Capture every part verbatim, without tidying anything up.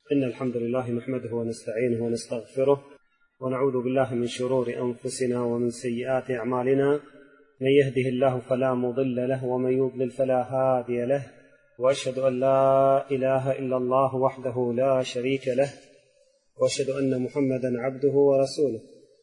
إن الحمد لله نحمده ونستعينه ونستغفره ونعوذ بالله من شرور أنفسنا ومن سيئات أعمالنا، من يهده الله فلا مضل له ومن يضلل فلا هادي له، وأشهد أن لا إله إلا الله وحده لا شريك له، وأشهد أن محمدا عبده ورسوله.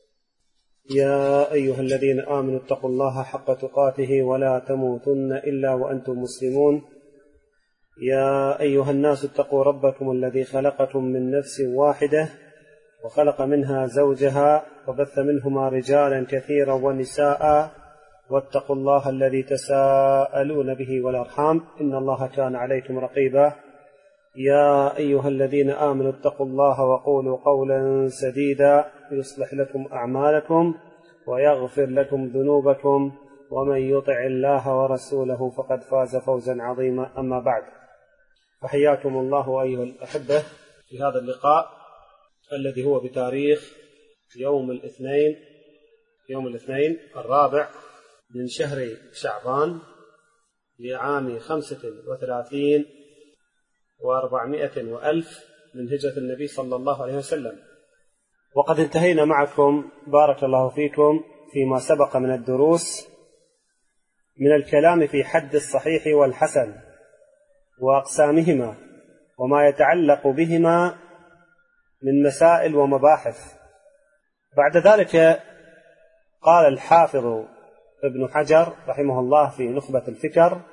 يا أيها الذين آمنوا اتقوا الله حق تقاته ولا تموتن إلا وأنتم مسلمون. يا أيها الناس اتقوا ربكم الذي خلقكم من نفس واحدة وخلق منها زوجها وبث منهما رجالا كثيرا ونساء، واتقوا الله الذي تساءلون به والأرحام إن الله كان عليكم رقيبا. يا أيها الذين آمنوا اتقوا الله وقولوا قولا سديدا يصلح لكم أعمالكم ويغفر لكم ذنوبكم، ومن يطع الله ورسوله فقد فاز فوزا عظيما. أما بعد، فحياكم الله أيها الأحبة في هذا اللقاء الذي هو بتاريخ يوم الاثنين يوم الاثنين الرابع من شهر شعبان لعام خمسة وثلاثين وأربعمائة وألف من هجرة النبي صلى الله عليه وسلم. وقد انتهينا معكم بارك الله فيكم فيما سبق من الدروس من الكلام في حد الصحيح والحسن وأقسامهما وما يتعلق بهما من مسائل ومباحث. بعد ذلك قال الحافظ ابن حجر رحمه الله في نخبة الفكر: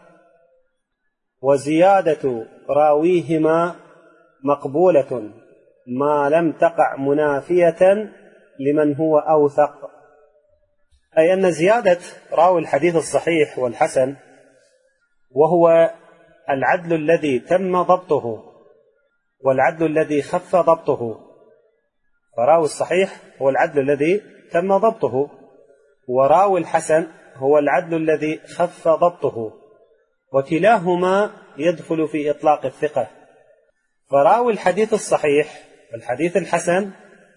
وزيادة راويهما مقبولة ما لم تقع منافية لمن هو أوثق. أي أن زيادة راوي الحديث الصحيح والحسن وهو العدل الذي تم ضبطه والعدل الذي خف ضبطه، فراوي الصحيح هو العدل الذي تم ضبطه، وراوي الحسن هو العدل الذي خف ضبطه، وكلاهما يدخل في إطلاق الثقة. فراوي الحديث الصحيح والحديث الحسن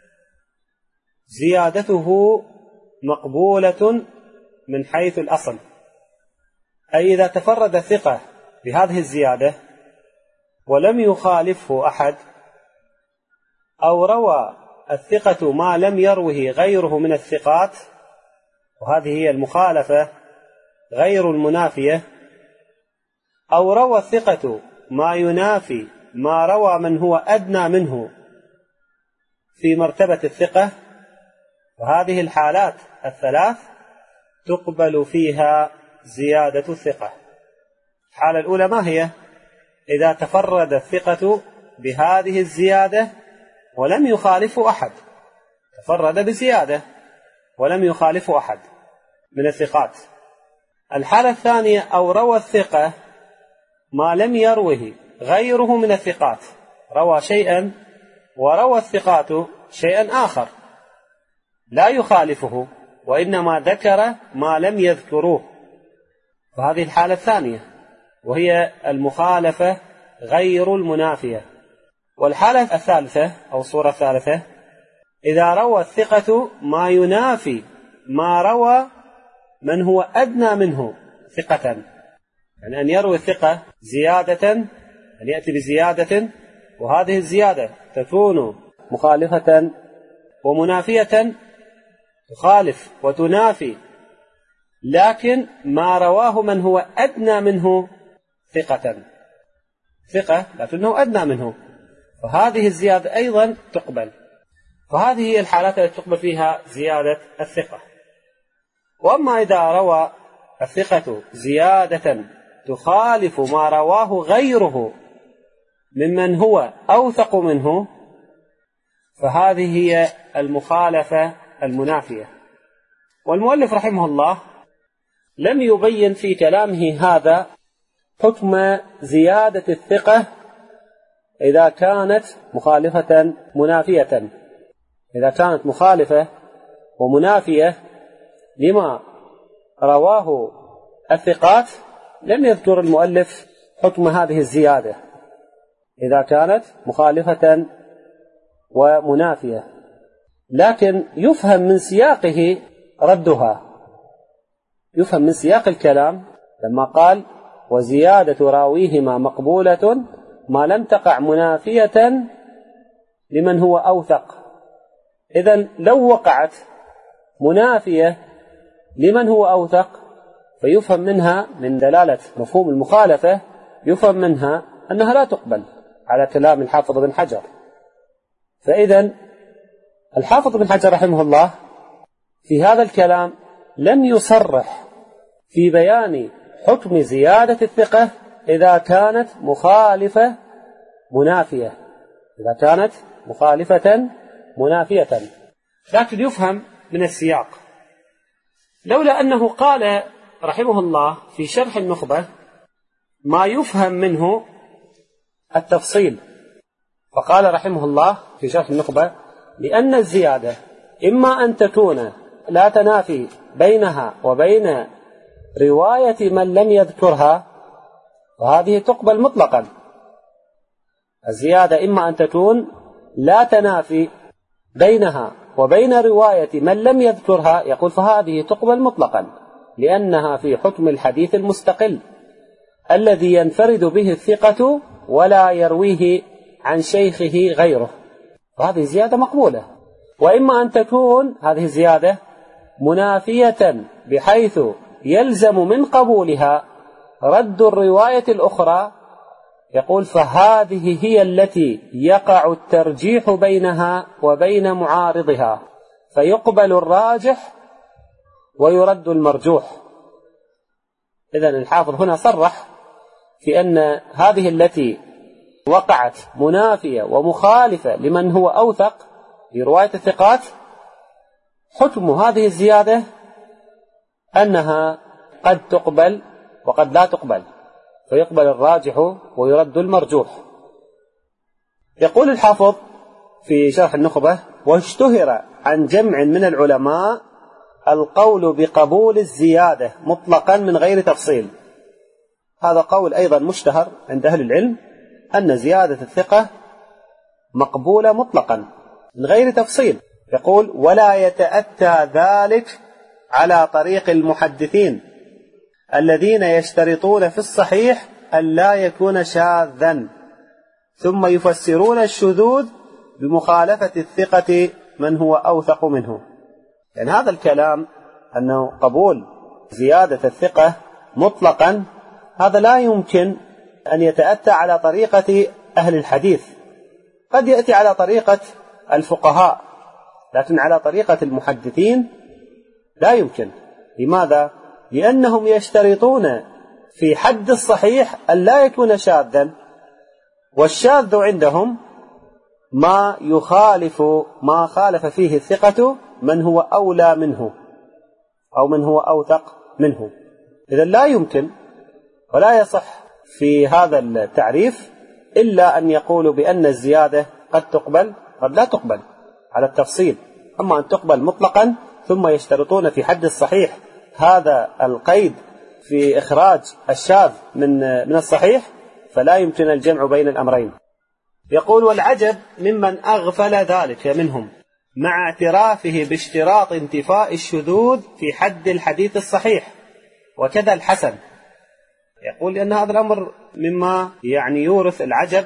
زيادته مقبولة من حيث الأصل، أي إذا تفرد الثقة بهذه الزيادة ولم يخالفه أحد، أو روى الثقة ما لم يروه غيره من الثقات، وهذه هي المخالفة غير المنافية، أو روى الثقة ما ينافي ما روى من هو أدنى منه في مرتبة الثقة، وهذه الحالات الثلاث تقبل فيها زيادة الثقة. الحالة الأولى ما هي؟ إذا تفرد الثقة بهذه الزيادة ولم يخالفه أحد، تفرد بزيادة ولم يخالفه أحد من الثقات. الحالة الثانية: أو روى الثقة ما لم يروه غيره من الثقات، روى شيئا وروى الثقات شيئا آخر لا يخالفه وإنما ذكر ما لم يذكروه، فهذه الحالة الثانية وهي المخالفة غير المنافية. والحالة الثالثة أو الصورة الثالثة: إذا روى الثقة ما ينافي ما روى من هو أدنى منه ثقة، يعني أن يروي الثقة زيادة، أن يأتي بزيادة وهذه الزيادة تكون مخالفة ومنافية، تخالف وتنافي، لكن ما رواه من هو أدنى منه ثقة ثقة لكنه أدنى منه، فهذه الزيادة أيضا تقبل. فهذه هي الحالات التي تقبل فيها زيادة الثقة. وأما إذا روى الثقة زيادة تخالف ما رواه غيره ممن هو أوثق منه، فهذه هي المخالفة المنافية. والمؤلف رحمه الله لم يبين في كلامه هذا حكم زيادة الثقة إذا كانت مخالفة منافية. إذا كانت مخالفة ومنافية لما رواه الثقات لم يذكر المؤلف حكم هذه الزيادة إذا كانت مخالفة ومنافية، لكن يفهم من سياقه ردها، يفهم من سياق الكلام لما قال: وزيادة راويهما مقبولة ما لم تقع منافية لمن هو أوثق. إذن لو وقعت منافية لمن هو أوثق فيفهم منها من دلالة مفهوم المخالفة يفهم منها أنها لا تقبل على كلام الحافظ بن حجر. فإذن الحافظ بن حجر رحمه الله في هذا الكلام لم يصرح في بيان حكم زيادة الثقة إذا كانت مخالفة منافية إذا كانت مخالفة منافية لكن يفهم من السياق. لولا أنه قال رحمه الله في شرح النخبة ما يفهم منه التفصيل، فقال رحمه الله في شرح النخبة لأن الزيادة إما أن تكون لا تنافي بينها وبين رواية من لم يذكرها وهذه تقبل مطلقا. الزيادة إما أن تكون لا تنافي بينها وبين رواية من لم يذكرها يقول فهذه تقبل مطلقا لأنها في حكم الحديث المستقل الذي ينفرد به الثقة ولا يرويه عن شيخه غيره، وهذه زيادة مقبولة. وإما أن تكون هذه الزيادة منافية بحيث يلزم من قبولها رد الرواية الأخرى يقول فهذه هي التي يقع الترجيح بينها وبين معارضها فيقبل الراجح ويرد المرجوح. إذن الحافظ هنا صرح في أن هذه التي وقعت منافية ومخالفة لمن هو أوثق برواية الثقات حكم هذه الزيادة أنها قد تقبل وقد لا تقبل فيقبل الراجح ويرد المرجوح. يقول الحافظ في شرح النخبة واشتهر عن جمع من العلماء القول بقبول الزيادة مطلقا من غير تفصيل. هذا قول أيضا مشتهر عند أهل العلم أن زيادة الثقة مقبولة مطلقا من غير تفصيل. يقول ولا يتأتى ذلك على طريق المحدثين الذين يشترطون في الصحيح أن لا يكون شاذا ثم يفسرون الشذوذ بمخالفة الثقة من هو أوثق منه. يعني هذا الكلام أنه قبول زيادة الثقة مطلقا هذا لا يمكن أن يتأتى على طريقة أهل الحديث، قد يأتي على طريقة الفقهاء لكن على طريقة المحدثين لا يمكن. لماذا؟ لأنهم يشترطون في حد الصحيح أن لا يكون شاذا، والشاذ عندهم ما يخالف ما خالف فيه الثقة من هو أولى منه أو من هو أوثق منه. إذن لا يمكن ولا يصح في هذا التعريف إلا أن يقولوا بأن الزيادة قد تقبل قد لا تقبل على التفصيل، أما أن تقبل مطلقا ثم يشترطون في حد الصحيح هذا القيد في إخراج الشاذ من من الصحيح فلا يمكن الجمع بين الأمرين. يقول والعجب ممن أغفل ذلك منهم مع اعترافه باشتراط انتفاء الشذوذ في حد الحديث الصحيح وكذا الحسن. يقول لأن هذا الأمر مما يعني يورث العجب.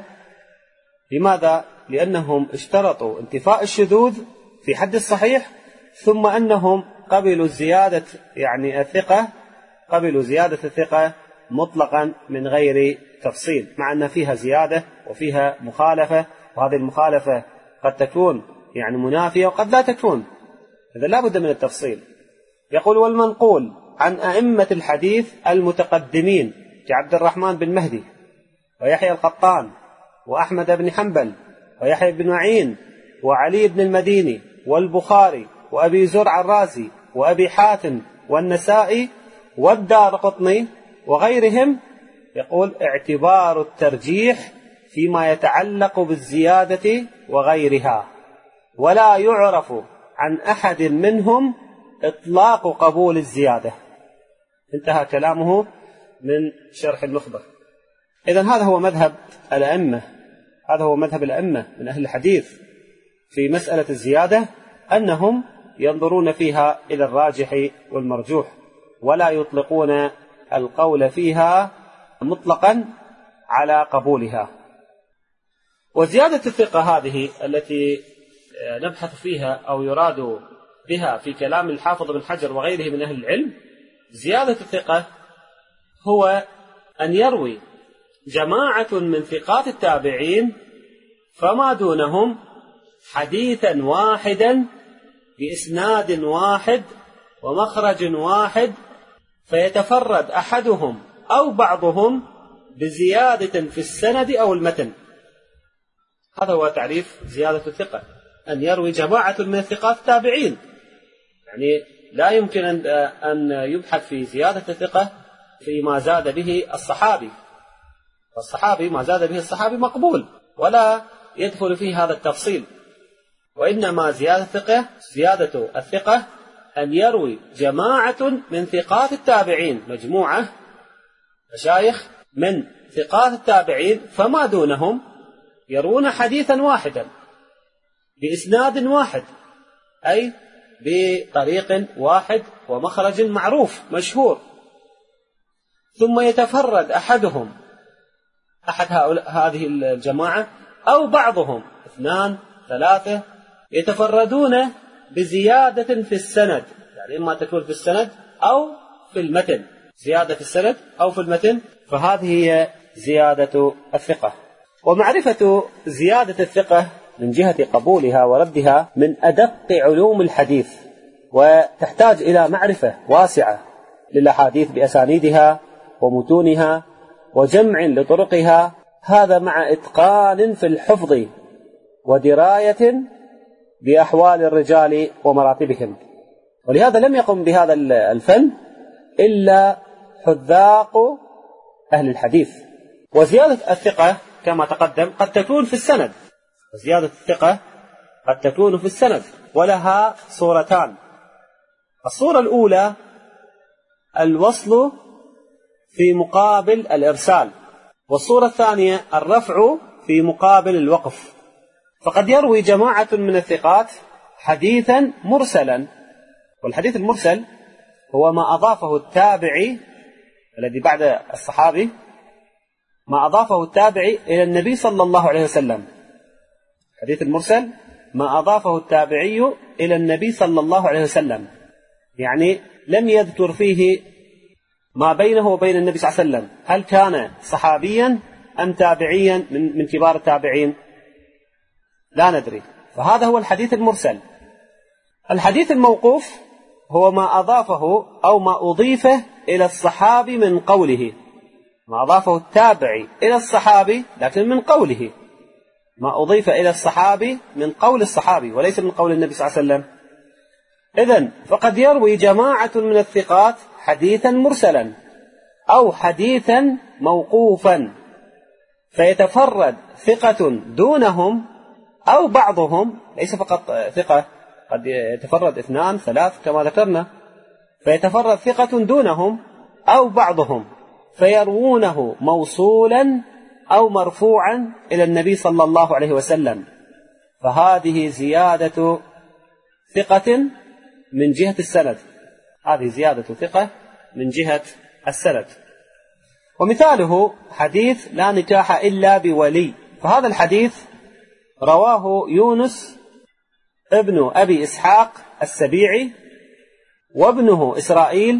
لماذا؟ لأنهم اشترطوا انتفاء الشذوذ في حد الصحيح ثم أنهم قبلوا زيادة يعني الثقة قبلوا زيادة الثقة مطلقا من غير تفصيل، مع أن فيها زيادة وفيها مخالفة، وهذه المخالفة قد تكون يعني منافية وقد لا تكون، إذا لا بد من التفصيل. يقول والمنقول عن أئمة الحديث المتقدمين كعبد الرحمن بن مهدي ويحيى القطان وأحمد بن حنبل ويحيى بن معين وعلي بن المديني والبخاري وأبي زرع الرازي وأبي حاتم والنسائي والدارقطني وغيرهم، يقول اعتبار الترجيح فيما يتعلق بالزيادة وغيرها، ولا يعرف عن أحد منهم إطلاق قبول الزيادة. انتهى كلامه من شرح النخبة. إذن هذا هو مذهب الأئمة هذا هو مذهب الأئمة من أهل الحديث في مسألة الزيادة، أنهم ينظرون فيها إلى الراجح والمرجوح ولا يطلقون القول فيها مطلقا على قبولها. وزيادة الثقة هذه التي نبحث فيها أو يراد بها في كلام الحافظ بن حجر وغيره من أهل العلم، زيادة الثقة هو أن يروي جماعة من ثقات التابعين فما دونهم حديثا واحدا بإسناد واحد ومخرج واحد، فيتفرد أحدهم أو بعضهم بزيادة في السند أو المتن. هذا هو تعريف زيادة الثقة، أن يروي جماعة من الثقات التابعين. يعني لا يمكن أن يبحث في زيادة الثقة فيما زاد به الصحابي، والصحابي ما زاد به الصحابي مقبول ولا يدخل فيه هذا التفصيل، وإنما زيادة الثقة زيادة الثقة أن يروي جماعة من ثقات التابعين، مجموعة مشايخ من ثقات التابعين فما دونهم يرون حديثا واحدا بإسناد واحد، أي بطريق واحد ومخرج معروف مشهور، ثم يتفرد أحدهم أحد هذه الجماعة أو بعضهم اثنان ثلاثة يتفردون بزيادة في السند، يعني إما تكون في السند أو في المتن، زيادة في السند أو في المتن، فهذه هي زيادة الثقة. ومعرفة زيادة الثقة من جهة قبولها وردها من أدق علوم الحديث، وتحتاج إلى معرفة واسعة للأحاديث بأسانيدها ومتونها وجمع لطرقها، هذا مع إتقان في الحفظ ودراية بأحوال الرجال ومراتبهم. ولهذا لم يقم بهذا الفن إلا حذاق أهل الحديث. وزيادة الثقة كما تقدم قد تكون في السند، وزيادة الثقة قد تكون في السند، ولها صورتان. الصورة الأولى الوصل في مقابل الإرسال، والصورة الثانية الرفع في مقابل الوقف. فقد يروي جماعة من الثقات حديثا مرسلا، والحديث المرسل هو ما أضافه التابعي الذي بعد الصحابي، ما أضافه التابعي إلى النبي صلى الله عليه وسلم. الحديث المرسل ما أضافه التابعي إلى النبي صلى الله عليه وسلم، يعني لم يذكر فيه ما بينه وبين النبي صلى الله عليه وسلم، هل كان صحابيا أم تابعيا من, من كبار التابعين، لا ندري. فهذا هو الحديث المرسل. الحديث الموقوف هو ما أضافه أو ما أضيف إلى الصحابي من قوله، ما أضافه التابعي إلى الصحابي لكن من قوله، ما أضيف إلى الصحابي من قول الصحابي وليس من قول النبي صلى الله عليه وسلم. إذن فقد يروي جماعة من الثقات حديثا مرسلا أو حديثا موقوفا، فيتفرد ثقة دونهم أو بعضهم، ليس فقط ثقة، قد يتفرد اثنان ثلاث كما ذكرنا، فيتفرد ثقة دونهم أو بعضهم فيروونه موصولا أو مرفوعا إلى النبي صلى الله عليه وسلم، فهذه زيادة ثقة من جهة السند، هذه زيادة ثقة من جهة السند. ومثاله حديث لا نكاح إلا بولي، فهذا الحديث رواه يونس ابن أبي إسحاق السبيعي وابنه إسرائيل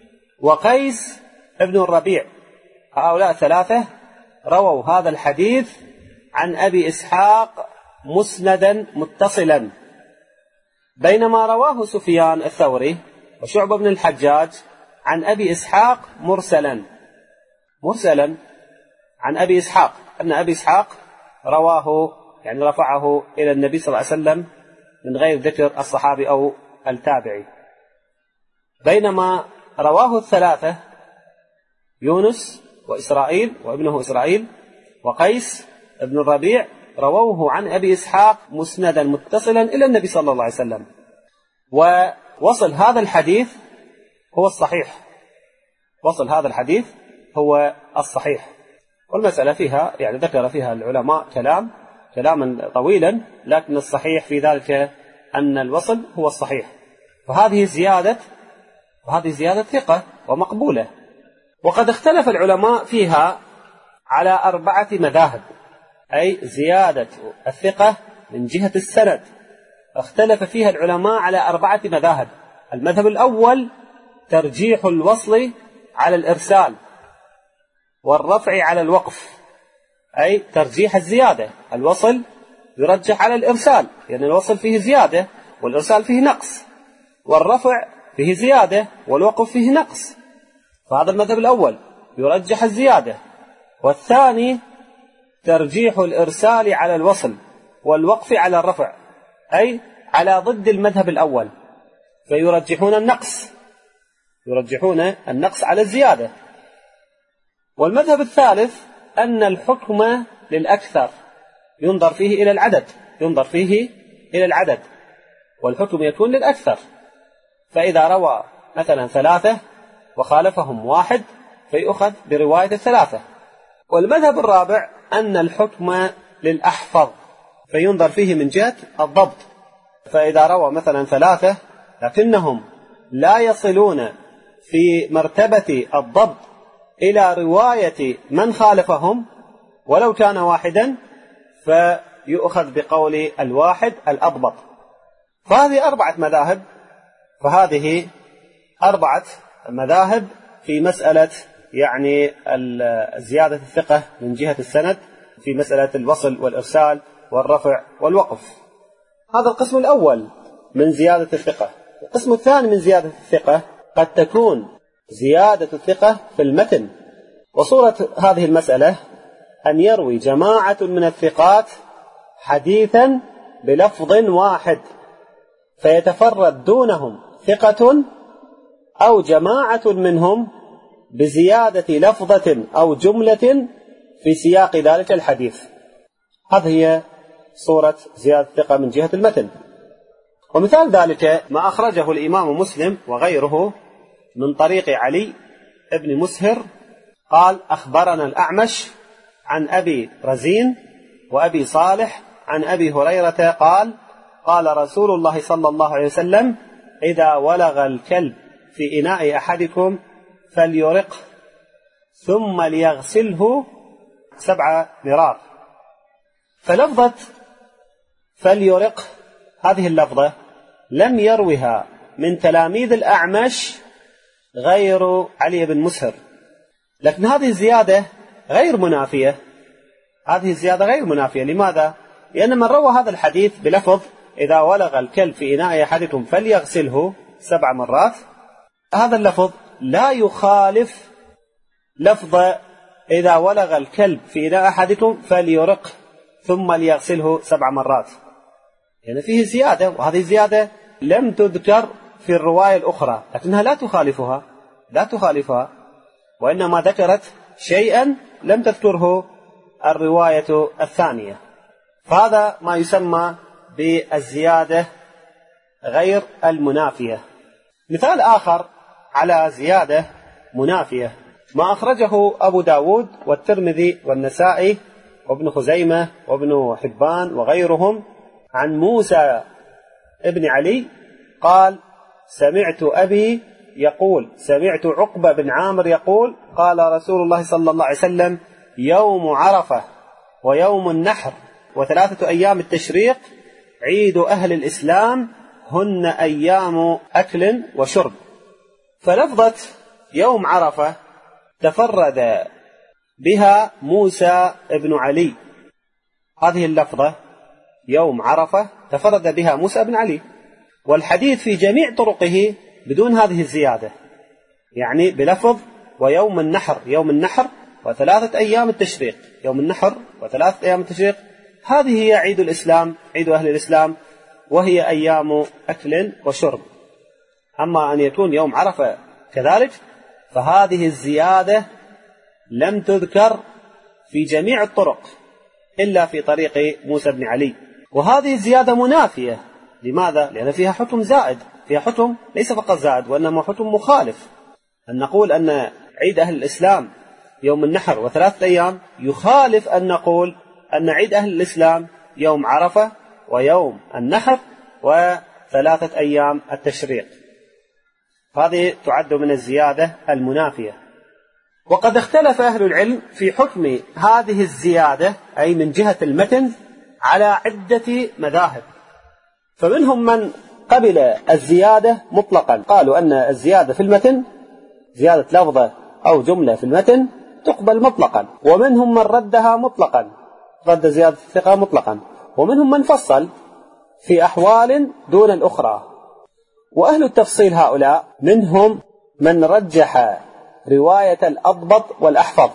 وقيس ابن الربيع، هؤلاء ثلاثة رووا هذا الحديث عن أبي إسحاق مسندا متصلا، بينما رواه سفيان الثوري وشعبة بن الحجاج عن أبي إسحاق مرسلا مرسلا عن أبي إسحاق، أن أبي إسحاق رواه يعني رفعه إلى النبي صلى الله عليه وسلم من غير ذكر الصحابي أو التابعي، بينما رواه الثلاثة يونس وإسرائيل وابنه إسرائيل وقيس ابن الربيع رووه عن أبي إسحاق مسندا متصلا إلى النبي صلى الله عليه وسلم. ووصل هذا الحديث هو الصحيح، وصل هذا الحديث هو الصحيح. والمسألة فيها يعني ذكر فيها العلماء كلام كلاما طويلا، لكن الصحيح في ذلك أن الوصل هو الصحيح. فهذه زيادة وهذه زيادة ثقة ومقبولة. وقد اختلف العلماء فيها على أربعة مذاهب. أي زيادة الثقة من جهة السند، اختلف فيها العلماء على أربعة مذاهب. المذهب الأول ترجيح الوصل على الإرسال والرفع على الوقف، أي ترجيح الزيادة، الوصل يرجح على الإرسال لأن يعني الوصل فيه زيادة والإرسال فيه نقص، والرفع فيه زيادة والوقف فيه نقص، فهذا المذهب الأول يرجح الزيادة. والثاني ترجيح الإرسال على الوصل والوقف على الرفع، أي على ضد المذهب الأول، فيرجحون النقص يرجحون النقص على الزيادة. والمذهب الثالث أن الحكم للأكثر، ينظر فيه إلى العدد ينظر فيه إلى العدد والحكم يكون للأكثر، فإذا روى مثلا ثلاثة وخالفهم واحد فيؤخذ برواية الثلاثة. والمذهب الرابع أن الحكم للأحفظ، فينظر فيه من جهة الضبط، فإذا روى مثلا ثلاثة لكنهم لا يصلون في مرتبة الضبط إلى رواية من خالفهم ولو كان واحدا فيؤخذ بقول الواحد الأضبط. فهذه أربعة مذاهب فهذه أربعة مذاهب في مسألة يعني زيادة الثقة من جهة السند، في مسألة الوصل والإرسال والرفع والوقف. هذا القسم الأول من زيادة الثقة. القسم الثاني من زيادة الثقة قد تكون زيادة الثقة في المتن، وصورة هذه المسألة أن يروي جماعة من الثقات حديثا بلفظ واحد فيتفرد دونهم ثقة أو جماعة منهم بزيادة لفظة أو جملة في سياق ذلك الحديث. هذه هي صورة زيادة الثقة من جهة المتن. ومثال ذلك ما أخرجه الإمام مسلم وغيره من طريق علي ابن مسهر قال أخبرنا الأعمش عن أبي رزين وأبي صالح عن أبي هريرة قال قال رسول الله صلى الله عليه وسلم إذا ولغ الكلب في إناء أحدكم فليرقه ثم ليغسله سبع مرار. فلفظة فليرقه هذه اللفظة لم يروها من تلاميذ الأعمش غير علي بن مسهر، لكن هذه الزيادة غير منافية هذه الزيادة غير منافية لماذا؟ لأن من روى هذا الحديث بلفظ إذا ولغ الكلب في إناء أحدكم فليغسله سبع مرات، هذا اللفظ لا يخالف لفظ إذا ولغ الكلب في إناء أحدكم فليرقه ثم ليغسله سبع مرات، يعني فيه زيادة، وهذه الزيادة لم تذكر في الرواية الأخرى لكنها لا تخالفها لا تخالفها وإنما ذكرت شيئا لم تذكره الرواية الثانية. فهذا ما يسمى بالزيادة غير المنافية. مثال آخر على زيادة منافية ما أخرجه أبو داود والترمذي والنسائي وابن خزيمة وابن حبان وغيرهم عن موسى ابن علي قال سمعت أبي يقول سمعت عقبة بن عامر يقول قال رسول الله صلى الله عليه وسلم يوم عرفة ويوم النحر وثلاثة أيام التشريق عيد أهل الإسلام هن أيام أكل وشرب. فلفظة يوم عرفة تفرد بها موسى ابن علي، هذه اللفظة يوم عرفة تفرد بها موسى بن علي، والحديث في جميع طرقه بدون هذه الزيادة، يعني بلفظ ويوم النحر يوم النحر وثلاثة أيام التشريق يوم النحر وثلاثة أيام التشريق، هذه هي عيد الإسلام عيد أهل الإسلام وهي أيام أكل وشرب. أما أن يكون يوم عرفة كذلك فهذه الزيادة لم تذكر في جميع الطرق إلا في طريق موسى بن علي، وهذه الزيادة منافية. لماذا؟ لأن فيها حكم زائد، فيها حكم ليس فقط زائد وإنما حكم مخالف. أن نقول أن عيد أهل الإسلام يوم النحر وثلاثة أيام يخالف أن نقول أن عيد أهل الإسلام يوم عرفة ويوم النحر وثلاثة أيام التشريق. هذه تعد من الزيادة المنافية. وقد اختلف أهل العلم في حكم هذه الزيادة أي من جهة المتن على عدة مذاهب، فمنهم من قبل الزيادة مطلقا، قالوا أن الزيادة في المتن زيادة لفظة أو جملة في المتن تقبل مطلقا، ومنهم من ردها مطلقا، رد زيادة الثقة مطلقا، ومنهم من فصل في أحوال دون الأخرى. وأهل التفصيل هؤلاء منهم من رجح رواية الأضبط والأحفظ،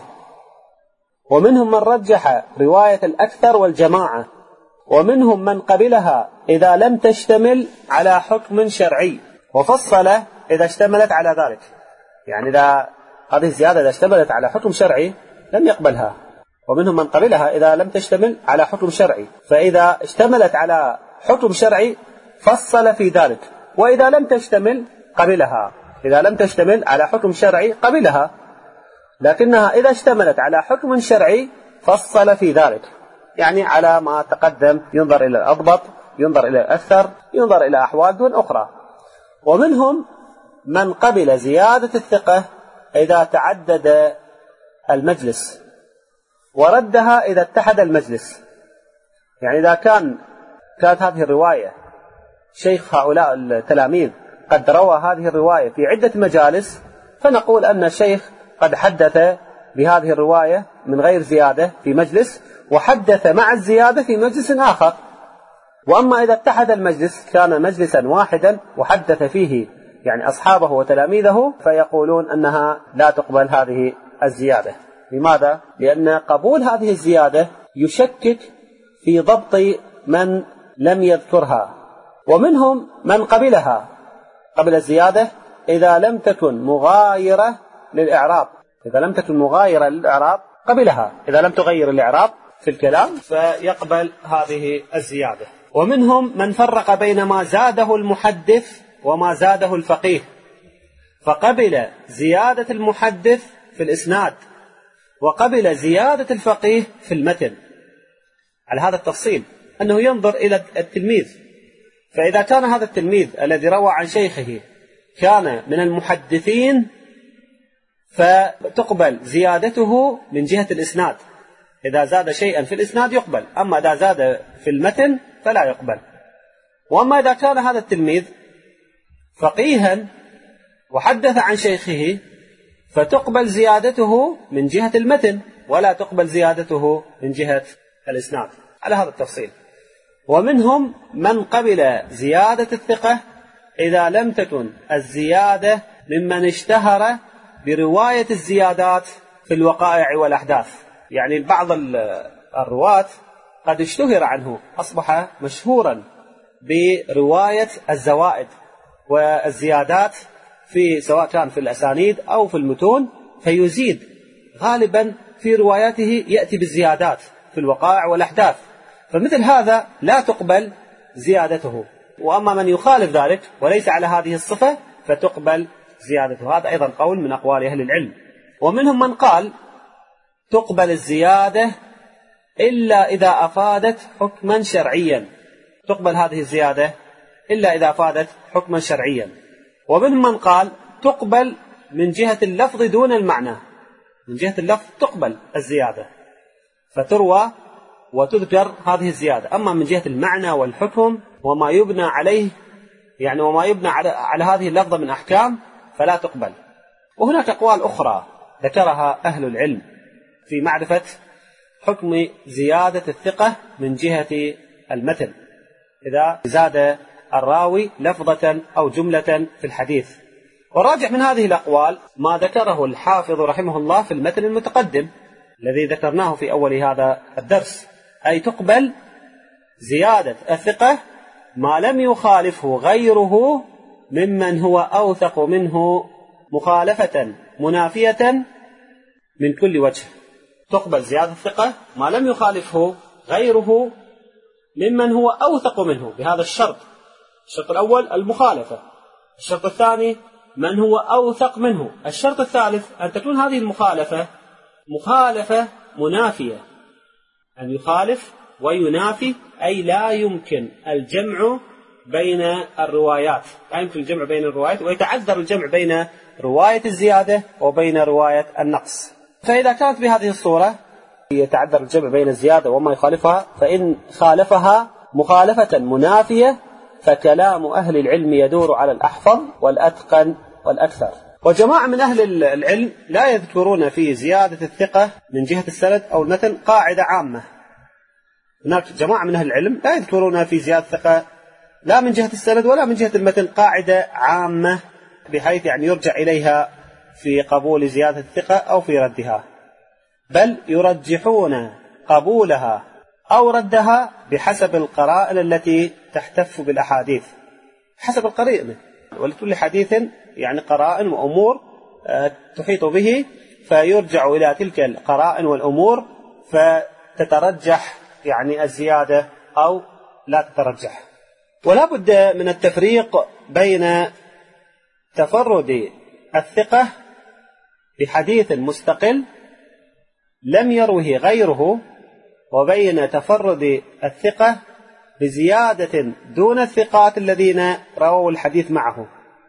ومنهم من رجح رواية الأكثر والجماعة، ومنهم من قبلها إذا لم تشتمل على حكم شرعي، وفصل إذا اشتملت على ذلك، يعني إذا هذه الزيادة إذا اشتملت على حكم شرعي لم يقبلها، ومنهم من قبلها إذا لم تشتمل على حكم شرعي، فإذا اشتملت على حكم شرعي فصل في ذلك، وإذا لم تشتمل قبلها، إذا لم تشتمل على حكم شرعي قبلها، لكنها إذا اشتملت على حكم شرعي فصل في ذلك، يعني على ما تقدم ينظر إلى الأضبط، ينظر إلى الأكثر، ينظر إلى أحوال دون أخرى. ومنهم من قبل زيادة الثقة إذا تعدد المجلس، وردها إذا اتحد المجلس، يعني إذا كان كانت هذه الرواية شيخ هؤلاء التلاميذ قد روى هذه الرواية في عدة مجالس، فنقول أن الشيخ قد حدث بهذه الرواية من غير زيادة في مجلس، وحدث مع الزيادة في مجلس آخر. وأما إذا اتحد المجلس كان مجلسا واحدا وحدث فيه يعني أصحابه وتلاميذه، فيقولون أنها لا تقبل هذه الزيادة. لماذا؟ لأن قبول هذه الزيادة يشكك في ضبط من لم يذكرها. ومنهم من قبلها قبل الزيادة إذا لم تكن مغايرة للإعراب، إذا لم تكن مغايرة للإعراب قبلها، إذا لم تغير الإعراب في الكلام فيقبل هذه الزيادة. ومنهم من فرق بين ما زاده المحدث وما زاده الفقيه، فقبل زيادة المحدث في الإسناد وقبل زيادة الفقيه في المتن، على هذا التفصيل أنه ينظر إلى التلميذ، فإذا كان هذا التلميذ الذي روى عن شيخه كان من المحدثين فتقبل زيادته من جهة الإسناد، إذا زاد شيئا في الإسناد يقبل، أما إذا زاد في المتن فلا يقبل. وأما إذا كان هذا التلميذ فقيها وحدث عن شيخه فتقبل زيادته من جهة المتن ولا تقبل زيادته من جهة الإسناد، على هذا التفصيل. ومنهم من قبل زيادة الثقة إذا لم تكن الزيادة ممن اشتهر برواية الزيادات في الوقائع والأحداث، يعني بعض الرواة قد اشتهر عنه، أصبح مشهورا برواية الزوائد والزيادات في سواء كان في الأسانيد أو في المتون، فيزيد غالبا في رواياته يأتي بالزيادات في الوقائع والأحداث، فمثل هذا لا تقبل زيادته. وأما من يخالف ذلك وليس على هذه الصفة فتقبل زيادته، هذا أيضا قول من أقوال أهل العلم. ومنهم من قال تقبل الزيادة إلا إذا أفادت حكما شرعيا، تقبل هذه الزيادة إلا إذا أفادت حكما شرعيا. ومنهم من قال تقبل من جهة اللفظ دون المعنى، من جهة اللفظ تقبل الزيادة فتروى وتذكر هذه الزيادة، أما من جهة المعنى والحكم وما يبنى عليه، يعني وما يبنى على, على هذه اللفظة من أحكام فلا تقبل. وهناك أقوال أخرى ذكرها أهل العلم في معرفة حكم زيادة الثقة من جهة المتن، إذا زاد الراوي لفظة أو جملة في الحديث. وراجع من هذه الأقوال ما ذكره الحافظ رحمه الله في المتن المتقدم الذي ذكرناه في أول هذا الدرس، أي تقبل زيادة الثقة ما لم يخالفه غيره ممن هو أوثق منه مخالفة منافية من كل وجه. تقبل زيادة الثقة ما لم يخالفه غيره ممن هو أوثق منه بهذا الشرط. الشرط الأول المخالفة، الشرط الثاني من هو أوثق منه، الشرط الثالث أن تكون هذه المخالفة مخالفة منافية، أن يخالف وينافي، أي لا يمكن الجمع بين الروايات، لا يمكن الجمع بين الروايات ويتعذر الجمع بين رواية الزيادة وبين رواية النقص. فإذا كانت بهذه الصورة يتعذر الجمع بين الزيادة وما يخالفها، فإن خالفها مخالفة منافية فكلام أهل العلم يدور على الأحفظ والأتقن والأكثر. وجماعة من أهل العلم لا يذكرون في زيادة الثقة من جهة السند أو المتن قاعدة عامة. هناك جماعة من أهل العلم لا يذكرون في زيادة الثقة لا من جهة السند ولا من جهة المتن قاعدة عامة بحيث يعني يرجع إليها في قبول زيادة الثقة أو في ردها، بل يرجحون قبولها أو ردها بحسب القرائن التي تحتف بالأحاديث، حسب القرائن، ولكل حديث يعني قرائن وأمور تحيط به، فيرجع إلى تلك القرائن والأمور فتترجح يعني الزيادة أو لا تترجح. ولا بد من التفريق بين تفرد الثقة بحديث مستقل لم يروه غيره وبين تفرد الثقة بزيادة دون الثقات الذين رووا الحديث معه.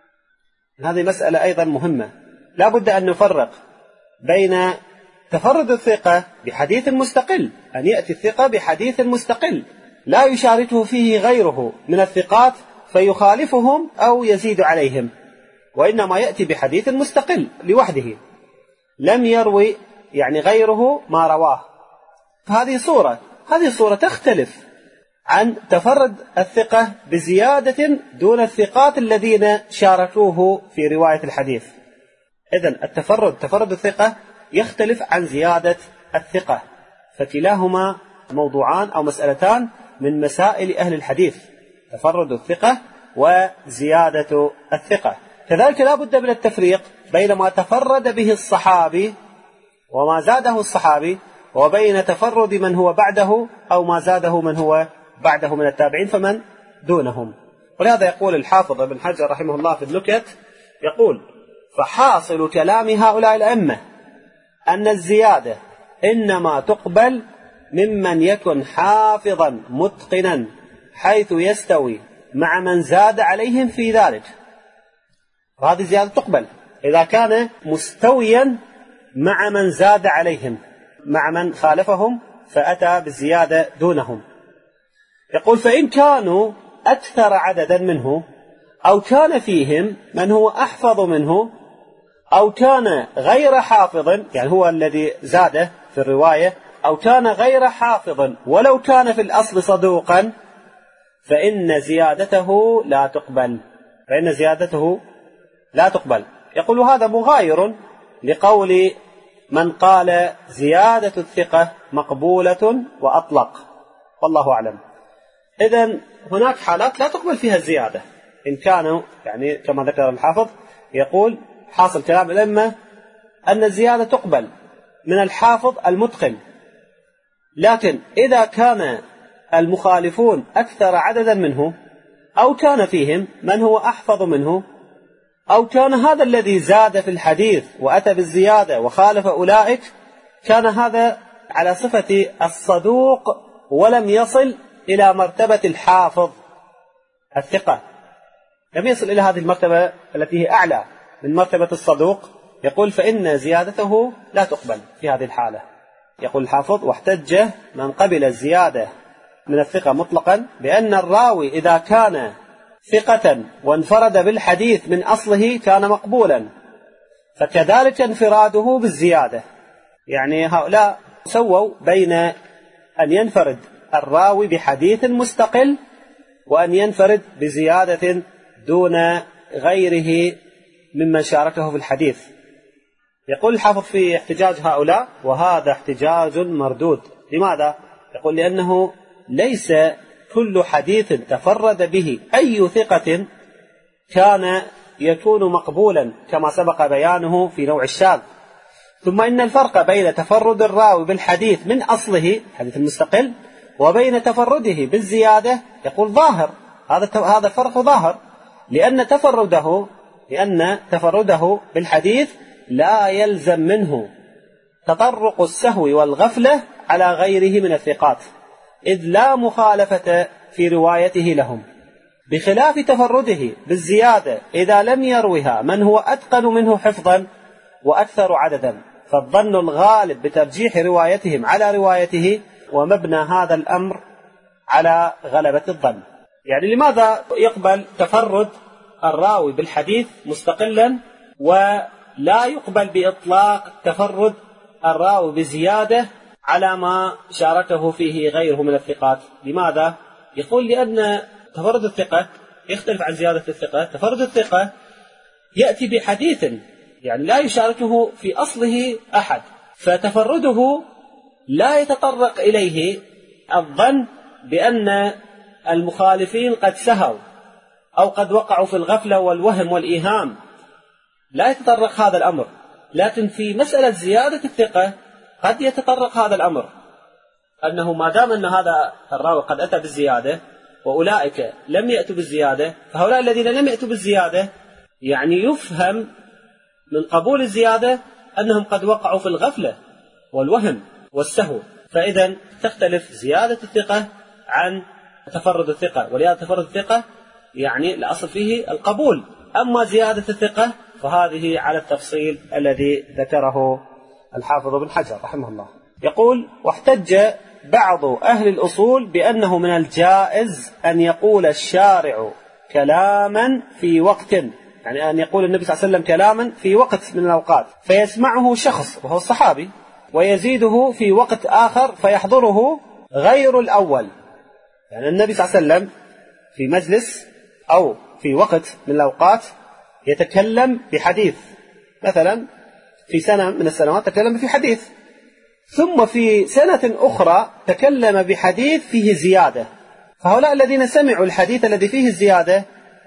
هذه مسألة أيضا مهمة، لا بد أن نفرق بين تفرد الثقة بحديث مستقل، أن يأتي الثقة بحديث مستقل لا يشاركه فيه غيره من الثقات فيخالفهم أو يزيد عليهم، وإنما يأتي بحديث مستقل لوحده لم يروي يعني غيره ما رواه. فهذه صورة هذه الصورة تختلف عن تفرد الثقة بزيادة دون الثقات الذين شاركوه في رواية الحديث. إذن التفرد تفرد الثقة يختلف عن زيادة الثقة، فكلاهما موضوعان أو مسألتان من مسائل أهل الحديث، تفرد الثقة وزيادة الثقة. كذلك لا بد من التفريق بين ما تفرد به الصحابي وما زاده الصحابي وبين تفرد من هو بعده أو ما زاده من هو بعده من التابعين فمن دونهم. ولهذا يقول الحافظ ابن حجر رحمه الله في النكت، يقول: فحاصل كلام هؤلاء الأئمة أن الزيادة إنما تقبل ممن يكن حافظا متقنا حيث يستوي مع من زاد عليهم في ذلك. وهذه الزيادة تقبل إذا كان مستويا مع من زاد عليهم، مع من خالفهم فأتى بالزيادة دونهم. يقول: فإن كانوا أكثر عددا منه أو كان فيهم من هو أحفظ منه أو كان غير حافظ، يعني هو الذي زاد في الرواية، أو كان غير حافظ ولو كان في الأصل صدوقا، فإن زيادته لا تقبل فإن زيادته لا تقبل. يقول: هذا مغاير لقول من قال زيادة الثقة مقبولة وأطلق، والله أعلم. إذن هناك حالات لا تقبل فيها الزيادة إن كانوا يعني كما ذكر الحافظ، يقول: حاصل كلام الأئمة أن الزيادة تقبل من الحافظ المتقن، لكن إذا كان المخالفون أكثر عددا منه أو كان فيهم من هو أحفظ منه أو كان هذا الذي زاد في الحديث وأتى بالزيادة وخالف أولئك كان هذا على صفة الصدوق ولم يصل إلى مرتبة الحافظ الثقة، لم يصل إلى هذه المرتبة التي هي أعلى من مرتبة الصدوق، يقول: فإن زيادته لا تقبل في هذه الحالة. يقول الحافظ: واحتج من قبل الزيادة من الثقة مطلقا بأن الراوي إذا كان ثقة وانفرد بالحديث من أصله كان مقبولا، فكذلك انفراده بالزيادة. يعني هؤلاء سووا بين أن ينفرد الراوي بحديث مستقل وأن ينفرد بزيادة دون غيره ممن شاركه في الحديث. يقول الحافظ في احتجاج هؤلاء: وهذا احتجاج مردود. لماذا؟ يقول: لأنه ليس كل حديث تفرد به أي ثقة كان يكون مقبولا كما سبق بيانه في نوع الشاذ. ثم إن الفرق بين تفرد الراوي بالحديث من أصله حديث المستقل وبين تفرده بالزيادة يقول ظاهر، هذا هذا الفرق ظاهر، لأن تفرده لأن تفرده بالحديث لا يلزم منه تطرق السهو والغفلة على غيره من الثقات، إذ لا مخالفة في روايته لهم. بخلاف تفرده بالزيادة إذا لم يروها من هو أتقن منه حفظا وأكثر عددا، فالظن الغالب بترجيح روايتهم على روايته، ومبنى هذا الأمر على غلبة الظن. يعني لماذا يقبل تفرد الراوي بالحديث مستقلا ولا يقبل بإطلاق تفرد الراوي بزيادة على ما شاركه فيه غيره من الثقات؟ لماذا؟ يقول لأن تفرد الثقة يختلف عن زيادة الثقة. تفرد الثقة يأتي بحديث يعني لا يشاركه في أصله أحد، فتفرده لا يتطرق إليه الظن بأن المخالفين قد سهوا أو قد وقعوا في الغفلة والوهم والإيهام، لا يتطرق هذا الأمر. لكن في مسألة زيادة الثقة قد يتطرق هذا الأمر، أنه ما دام أن هذا الراوي قد أتى بالزيادة وأولئك لم يأتوا بالزيادة، فهؤلاء الذين لم يأتوا بالزيادة يعني يفهم من قبول الزيادة أنهم قد وقعوا في الغفلة والوهم والسهو، فإذا تختلف زيادة الثقة عن تفرد الثقة. ولهذا تفرد الثقة يعني الأصل فيه القبول، أما زيادة الثقة فهذه على التفصيل الذي ذكره الحافظ بن حجر رحمه الله. يقول: واحتج بعض أهل الأصول بأنه من الجائز أن يقول الشارع كلاما في وقت، يعني أن يقول النبي صلى الله عليه وسلم كلاما في وقت من الأوقات فيسمعه شخص وهو الصحابي، ويزيده في وقت آخر فيحضره غير الأول. يعني النبي صلى الله عليه وسلم في مجلس أو في وقت من الأوقات يتكلم بحديث، مثلا في سنة من السنوات تكلم في حديث، ثم في سنة أخرى تكلم بحديث فيه زيادة، فهؤلاء الذين سمعوا الحديث الذي فيه الزيادة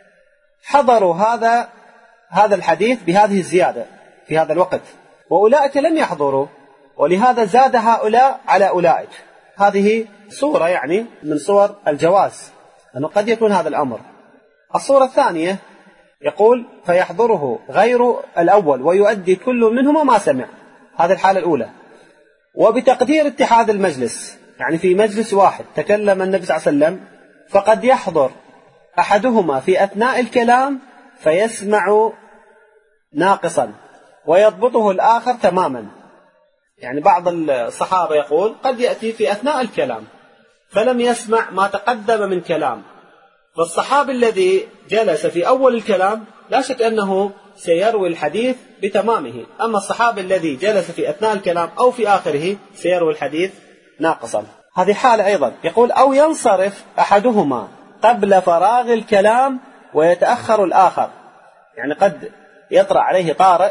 حضروا هذا هذا الحديث بهذه الزيادة في هذا الوقت، وأولئك لم يحضروا، ولهذا زاد هؤلاء على أولئك. هذه صورة يعني من صور الجواز، أنه قد يكون هذا الأمر. الصورة الثانية يقول: فيحضره غير الأول ويؤدي كل منهما ما سمع، هذه الحالة الأولى. وبتقدير اتحاد المجلس، يعني في مجلس واحد تكلم النبي صلى الله عليه وسلم، فقد يحضر أحدهما في أثناء الكلام فيسمع ناقصا ويضبطه الآخر تماما. يعني بعض الصحابة يقول قد يأتي في أثناء الكلام فلم يسمع ما تقدم من كلام، فالصحابي الذي جلس في أول الكلام لا شك أنه سيروي الحديث بتمامه، أما الصحابي الذي جلس في أثناء الكلام أو في آخره سيروي الحديث ناقصا. هذه حالة أيضا. يقول: أو ينصرف أحدهما قبل فراغ الكلام ويتأخر الآخر، يعني قد يطرأ عليه طارئ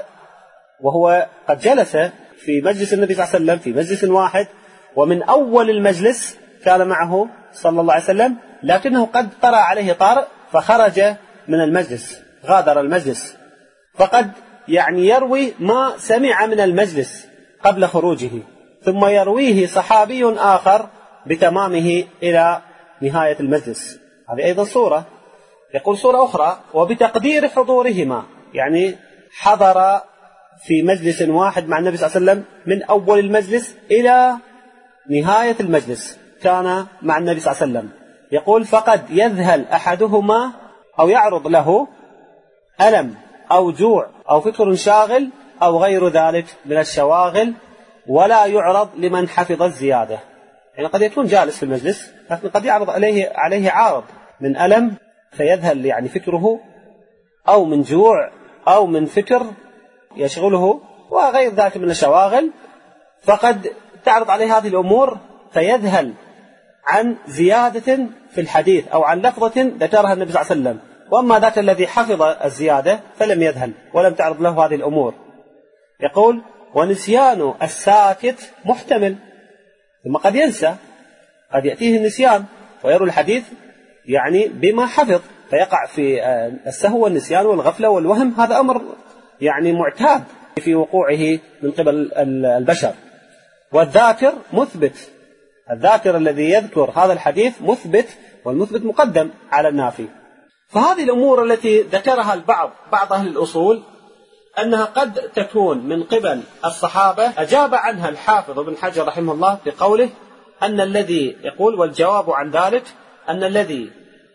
وهو قد جلس في مجلس النبي صلى الله عليه وسلم في مجلس واحد، ومن أول المجلس كان معه صلى الله عليه وسلم، لكنه قد طرأ عليه طارئ فخرج من المجلس، غادر المجلس، فقد يعني يروي ما سمع من المجلس قبل خروجه، ثم يرويه صحابي آخر بتمامه إلى نهاية المجلس. هذه أيضا صورة. يقول صورة أخرى: وبتقدير حضورهما، يعني حضر في مجلس واحد مع النبي صلى الله عليه وسلم من أول المجلس إلى نهاية المجلس كان مع النبي صلى الله عليه وسلم. يقول: فقد يذهل أحدهما أو يعرض له ألم أو جوع أو فكر شاغل أو غير ذلك من الشواغل، ولا يعرض لمن حفظ الزيادة. يعني قد يكون جالس في المجلس لكن قد يعرض عليه عليه عارض من ألم فيذهل يعني فكره، أو من جوع أو من فكر يشغله وغير ذلك من الشواغل، فقد تعرض عليه هذه الأمور فيذهل عن زيادة في الحديث أو عن لفظة ذكرها النبي صلى الله عليه وسلم، وأما ذاك الذي حفظ الزيادة فلم يذهل ولم تعرض له هذه الأمور. يقول: ونسيان الساكت محتمل، ثم قد ينسى، قد يأتيه النسيان ويروي الحديث يعني بما حفظ فيقع في السهو والنسيان والغفلة والوهم، هذا أمر يعني معتاد في وقوعه من قبل البشر. والذاكر مثبت، الذاكر الذي يذكر هذا الحديث مثبت، والمثبت مقدم على النافي. فهذه الأمور التي ذكرها البعض بعض أهل الأصول أنها قد تكون من قبل الصحابة، أجاب عنها الحافظ ابن حجر رحمه الله بقوله أن الذي يقول: والجواب عن ذلك أن الذي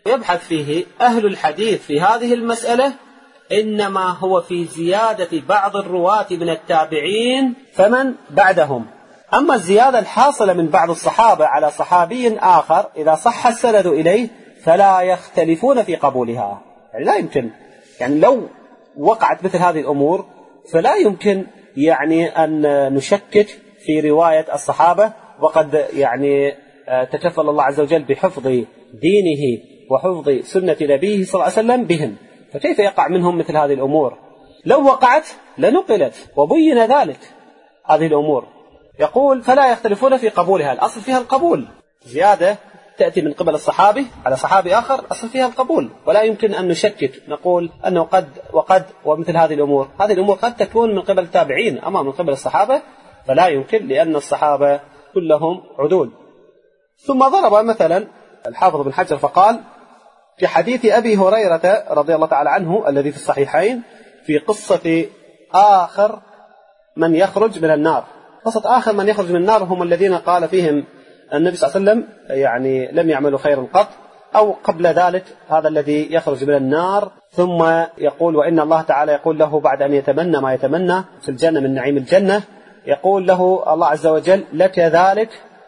يبحث فيه أهل الحديث في هذه المسألة إنما هو في زيادة بعض الرواة من التابعين فمن بعدهم. أما الزيادة الحاصلة من بعض الصحابة على صحابي آخر إذا صح السند إليه فلا يختلفون في قبولها. يعني لا يمكن، يعني لو وقعت مثل هذه الأمور فلا يمكن يعني أن نشكك في رواية الصحابة، وقد يعني تكفل الله عز وجل بحفظ دينه وحفظ سنة نبيه صلى الله عليه وسلم بهم، فكيف يقع منهم مثل هذه الأمور؟ لو وقعت لنقلت وبين ذلك هذه الأمور. يقول فلا يختلفون في قبولها، الأصل فيها القبول. زيادة تأتي من قبل الصحابي على صحابي آخر أصل فيها القبول، ولا يمكن أن نشكك نقول أنه قد وقد ومثل هذه الأمور. هذه الأمور قد تكون من قبل التابعين، أما من قبل الصحابة فلا يمكن، لأن الصحابة كلهم عدول. ثم ضرب مثلا الحافظ بن حجر فقال في حديث أبي هريرة رضي الله تعالى عنه الذي في الصحيحين في قصة آخر من يخرج من النار. قصة آخر من يخرج من النار هم الذين قال فيهم النبي صلى الله عليه وسلم يعني لم يعملوا خيرا قط، أو قبل ذلك هذا الذي يخرج من النار ثم يقول وإن الله تعالى يقول له بعد أن يتمنى ما يتمنى في الجنة من نعيم الجنة، يقول له الله عز وجل لك ذلك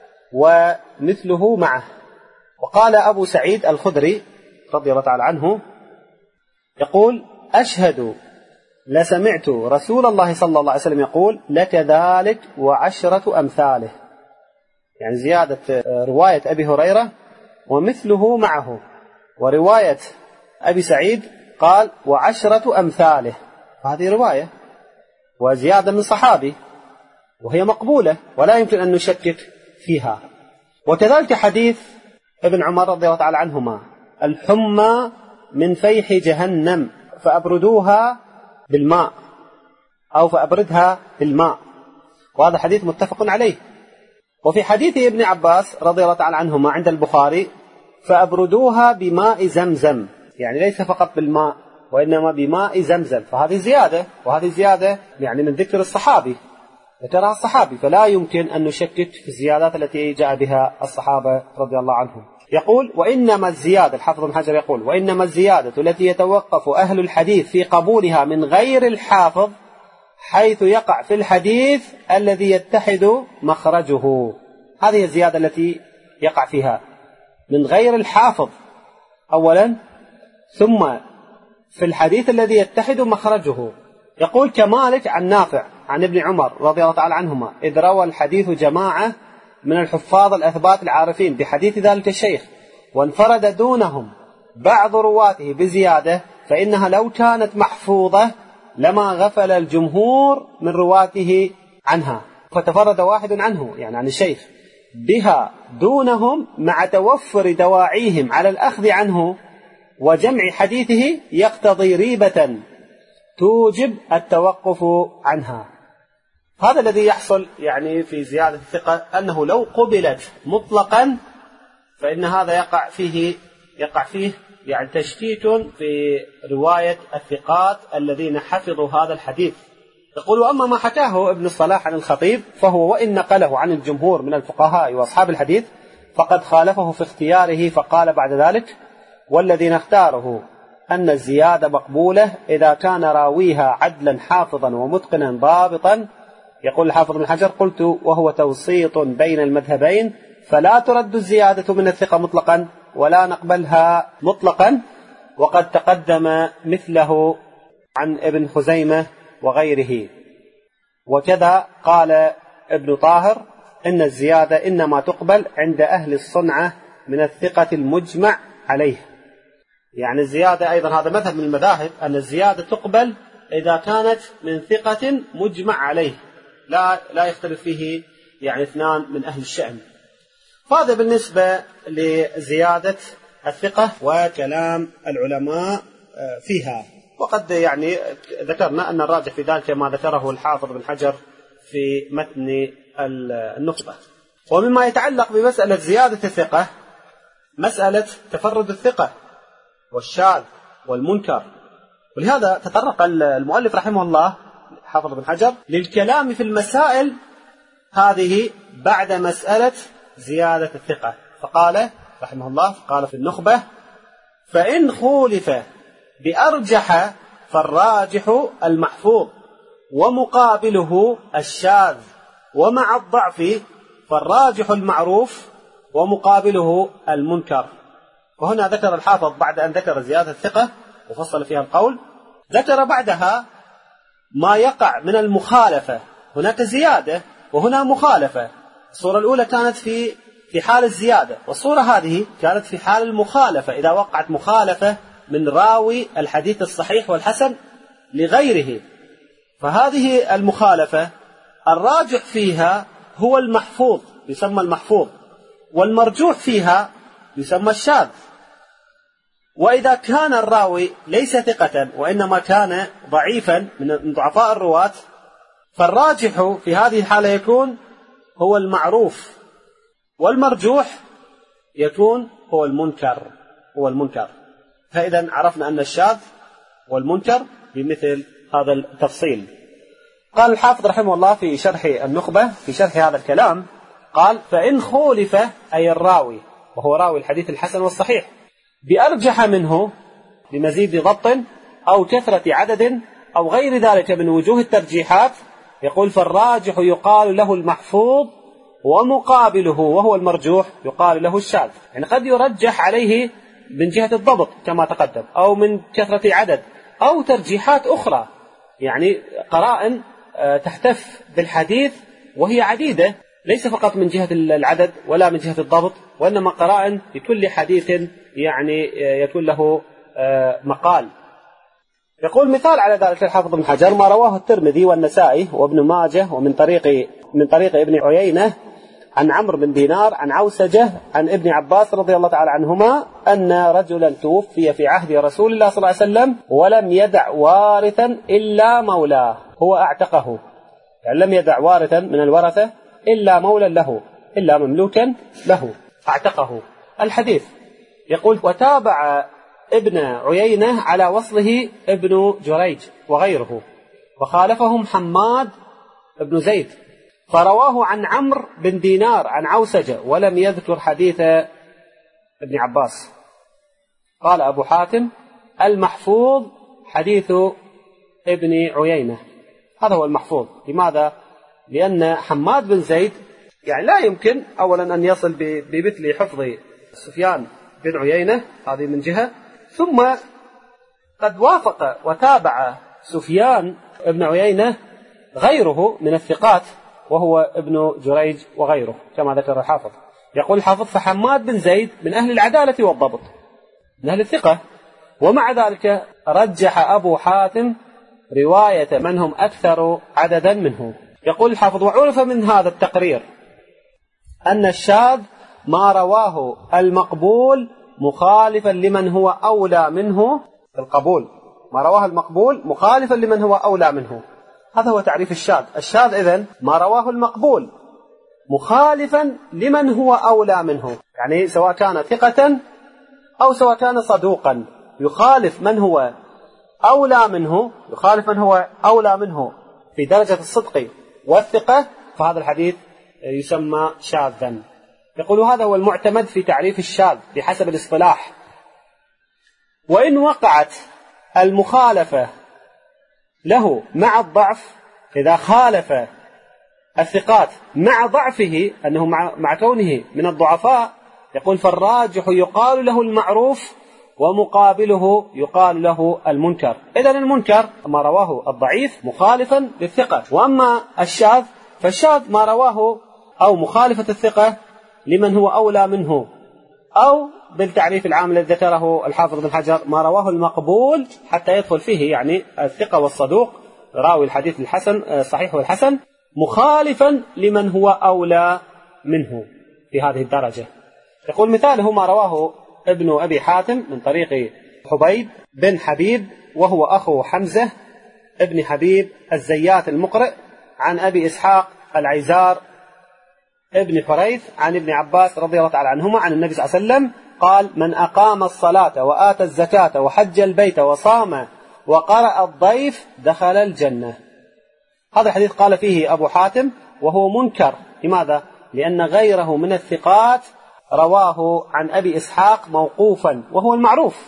ومثله معه. وقال أبو سعيد الخدري رضي الله تعالى عنه يقول أشهد لسمعت رسول الله صلى الله عليه وسلم يقول لك ذلك وعشرة أمثاله، يعني زيادة رواية أبي هريرة ومثله معه، ورواية أبي سعيد قال وعشرة أمثاله، هذه رواية وزيادة من صحابي وهي مقبولة ولا يمكن أن نشكك فيها. وكذلك حديث ابن عمر رضي الله تعالى عنهما الحمى من فيح جهنم فأبردوها بالماء أو فأبردها بالماء، وهذا حديث متفق عليه. وفي حديث ابن عباس رضي الله تعالى عنهما عند البخاري فأبردوها بماء زمزم، يعني ليس فقط بالماء وإنما بماء زمزم، فهذه زيادة، وهذه زيادة يعني من ذكر الصحابي ذكرها الصحابي، فلا يمكن أن نشكك في الزيادات التي جاء بها الصحابة رضي الله عنهم. يقول وإنما الزيادة، الحافظ بن حجر يقول وإنما الزيادة التي يتوقف أهل الحديث في قبولها من غير الحافظ حيث يقع في الحديث الذي يتحد مخرجه، هذه الزيادة التي يقع فيها من غير الحافظ أولا، ثم في الحديث الذي يتحد مخرجه. يقول كمالك عن نافع عن ابن عمر رضي الله تعالى عنهما إذ روى الحديث جماعة من الحفاظ الأثبات العارفين بحديث ذلك الشيخ وانفرد دونهم بعض رواته بزيادة فإنها لو كانت محفوظة لما غفل الجمهور من رواته عنها، فتفرد واحد عنه يعني عن الشيخ بها دونهم مع توفر دواعيهم على الأخذ عنه وجمع حديثه يقتضي ريبة توجب التوقف عنها. هذا الذي يحصل يعني في زيادة الثقة، أنه لو قبلت مطلقا فإن هذا يقع فيه يقع فيه يعني تشتيت في رواية الثقات الذين حفظوا هذا الحديث. يقول أما ما حكاه ابن الصلاح عن الخطيب فهو وإن نقله عن الجمهور من الفقهاء وأصحاب الحديث فقد خالفه في اختياره، فقال بعد ذلك والذي نختاره أن الزيادة مقبولة إذا كان راويها عدلا حافظا ومتقنا ضابطا. يقول الحافظ بن حجر قلت وهو توسيط بين المذهبين، فلا ترد الزيادة من الثقة مطلقا ولا نقبلها مطلقا، وقد تقدم مثله عن ابن خزيمة وغيره. وكذا قال ابن طاهر إن الزيادة إنما تقبل عند أهل الصنعة من الثقة المجمع عليه، يعني الزيادة أيضا هذا مذهب من المذاهب أن الزيادة تقبل إذا كانت من ثقة مجمع عليه، لا لا يختلف فيه يعني اثنان من أهل الشأن. فهذا بالنسبة لزيادة الثقة وكلام العلماء فيها. وقد يعني ذكرنا أن الراجح في ذلك ما ذكره الحافظ بن حجر في متن النخبة. ومما يتعلق بمسألة زيادة الثقة مسألة تفرد الثقة والشاذ والمنكر، ولهذا تطرق المؤلف رحمه الله حافظ بن حجر للكلام في المسائل هذه بعد مسألة زيادة الثقة، فقال رحمه الله قال في النخبة فإن خولف بأرجح فالراجح المحفوظ ومقابله الشاذ، ومع الضعف فالراجح المعروف ومقابله المنكر. وهنا ذكر الحافظ بعد أن ذكر زيادة الثقة وفصل فيها القول، ذكر بعدها ما يقع من المخالفة. هناك زيادة وهنا مخالفة. الصورة الأولى كانت في في حال الزيادة، والصورة هذه كانت في حال المخالفة، إذا وقعت مخالفة من راوي الحديث الصحيح والحسن لغيره. فهذه المخالفة الراجح فيها هو المحفوظ، يسمى المحفوظ، والمرجوح فيها يسمى الشاذ. وإذا كان الراوي ليس ثقة وإنما كان ضعيفا من ضعفاء الرواة، فالراجح في هذه الحالة يكون هو المعروف، والمرجوح يكون هو المنكر هو المنكر فإذا عرفنا أن الشاذ والمنكر بمثل هذا التفصيل. قال الحافظ رحمه الله في شرح النخبة في شرح هذا الكلام، قال: فإن خولف أي الراوي وهو راوي الحديث الحسن والصحيح بأرجح منه بمزيد ضبط أو كثرة عدد أو غير ذلك من وجوه الترجيحات، يقول فالراجح يقال له المحفوظ ومقابله وهو المرجوح يقال له الشاذ. يعني قد يرجح عليه من جهة الضبط كما تقدم، أو من كثرة عدد، أو ترجيحات أخرى، يعني قرائن تحتف بالحديث وهي عديدة، ليس فقط من جهة العدد ولا من جهة الضبط، وإنما قرائن لكل حديث يعني يكون له مقال. يقول مثال على ذلك الحافظ بن حجر ما رواه الترمذي والنسائي وابن ماجه ومن طريق من طريق ابن عيينة عن عمرو بن دينار عن عوسجة عن ابن عباس رضي الله تعالى عنهما أن رجلا توفي في عهد رسول الله صلى الله عليه وسلم ولم يدع وارثا إلا مولاه، هو أعتقه، يعني لم يدع وارثا من الورثة إلا مولا له، إلا مملوكا له أعتقه. الحديث يقول: وتابع ابن عيينة على وصله ابن جريج وغيره، وخالفهم حماد بن زيد، فرواه عن عمرو بن دينار عن عوسجة ولم يذكر حديث ابن عباس. قال أبو حاتم: المحفوظ حديث ابن عيينة، هذا هو المحفوظ. لماذا؟ لأن حماد بن زيد يعني لا يمكن أولا أن يصل بمثل حفظ سفيان بن عيينة، هذه من جهة، ثم قد وافق وتابع سفيان بن عيينة غيره من الثقات وهو ابن جريج وغيره كما ذكر الحافظ. يقول الحافظ: فحماد بن زيد من أهل العدالة والضبط، من أهل الثقة، ومع ذلك رجح أبو حاتم رواية من هم أكثر عددا منه. يقول الحافظ: وعرف من هذا التقرير أن الشاذ ما رواه المقبول مخالفا لمن هو أولى منه في القبول، ما رواه المقبول مخالفا لمن هو أولى منه. هذا هو تعريف الشاذ. الشاذ إذن ما رواه المقبول مخالفا لمن هو أولى منه، يعني سواء كان ثقة أو سواء كان صدوقا، يخالف من هو أولى منه، يخالف من هو أولى منه في درجة الصدق والثقة، فهذا الحديث يسمى شاذا. يقول هذا هو المعتمد في تعريف الشاذ بحسب الاصطلاح. وإن وقعت المخالفة له مع الضعف، إذا خالف الثقات مع ضعفه أنه مع, مع كونه من الضعفاء، يقول فالراجح يقال له المعروف ومقابله يقال له المنكر. إذن المنكر ما رواه الضعيف مخالفا للثقة، وأما الشاذ فالشاذ ما رواه أو مخالفة الثقة لمن هو أولى منه، أو بالتعريف العام الذي ذكره الحافظ بن حجر ما رواه المقبول حتى يدخل فيه يعني الثقة والصدوق راوي الحديث الحسن الصحيح والحسن، مخالفا لمن هو أولى منه في هذه الدرجة. يقول مثاله ما رواه ابن أبي حاتم من طريق حبيب بن حبيب وهو أخو حمزة ابن حبيب الزيات المقرئ عن أبي إسحاق العيزار ابن حريث عن ابن عباس رضي الله تعالى عنهما عن النبي صلى الله عليه وسلم قال: من أقام الصلاة وآتى الزكاة وحج البيت وصام وقرأ الضيف دخل الجنة. هذا الحديث قال فيه أبو حاتم وهو منكر. لماذا؟ لأن غيره من الثقات رواه عن أبي إسحاق موقوفا وهو المعروف.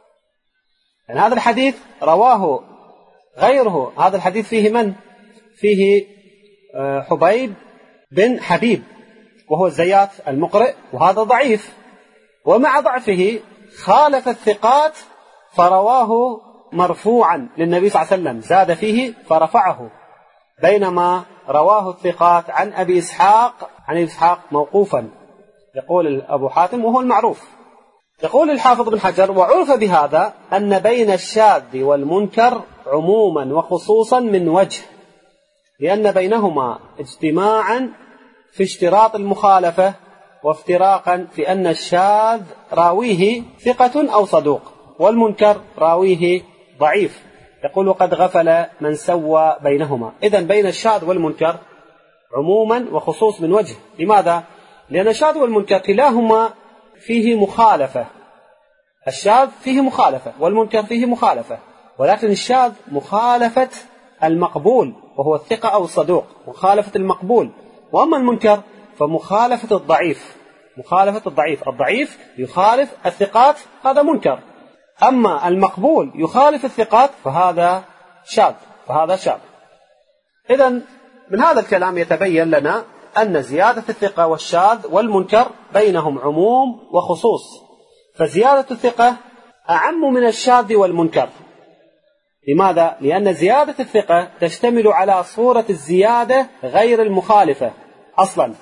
يعني هذا الحديث رواه غيره، هذا الحديث فيه من؟ فيه حبيب بن حبيب وهو الزيات المقرئ، وهذا ضعيف، ومع ضعفه خالف الثقات فرواه مرفوعا للنبي صلى الله عليه وسلم، زاد فيه فرفعه، بينما رواه الثقات عن أبي إسحاق عن أبي إسحاق موقوفا، يقول أبو حاتم وهو المعروف. يقول الحافظ بن حجر: وعرف بهذا أن بين الشاذ والمنكر عموما وخصوصا من وجه، لأن بينهما اجتماعا في اشتراط المخالفة، وافتراقا في أن الشاذ راويه ثقة أو صدوق، والمنكر راويه ضعيف. يقول: وقد غفل من سوى بينهما. إذن بين الشاذ والمنكر عموما وخصوص من وجه. لماذا؟ لأن الشاذ والمنكر كلاهما فيه مخالفة، الشاذ فيه مخالفة والمنكر فيه مخالفة، ولكن الشاذ مخالفة المقبول وهو الثقة أو الصدوق، مخالفة المقبول، وأما المنكر فمخالفة الضعيف، مخالفة الضعيف، الضعيف يخالف الثقات، هذا منكر، أما المقبول يخالف الثقات فهذا شاذ، فهذا شاذ. إذن من هذا الكلام يتبين لنا أن زيادة الثقة والشاذ والمنكر بينهم عموم وخصوص، فزيادة الثقة أعم من الشاذ والمنكر. لماذا؟ لأن زيادة الثقة تشتمل على صورة الزيادة غير المخالفة أصلا،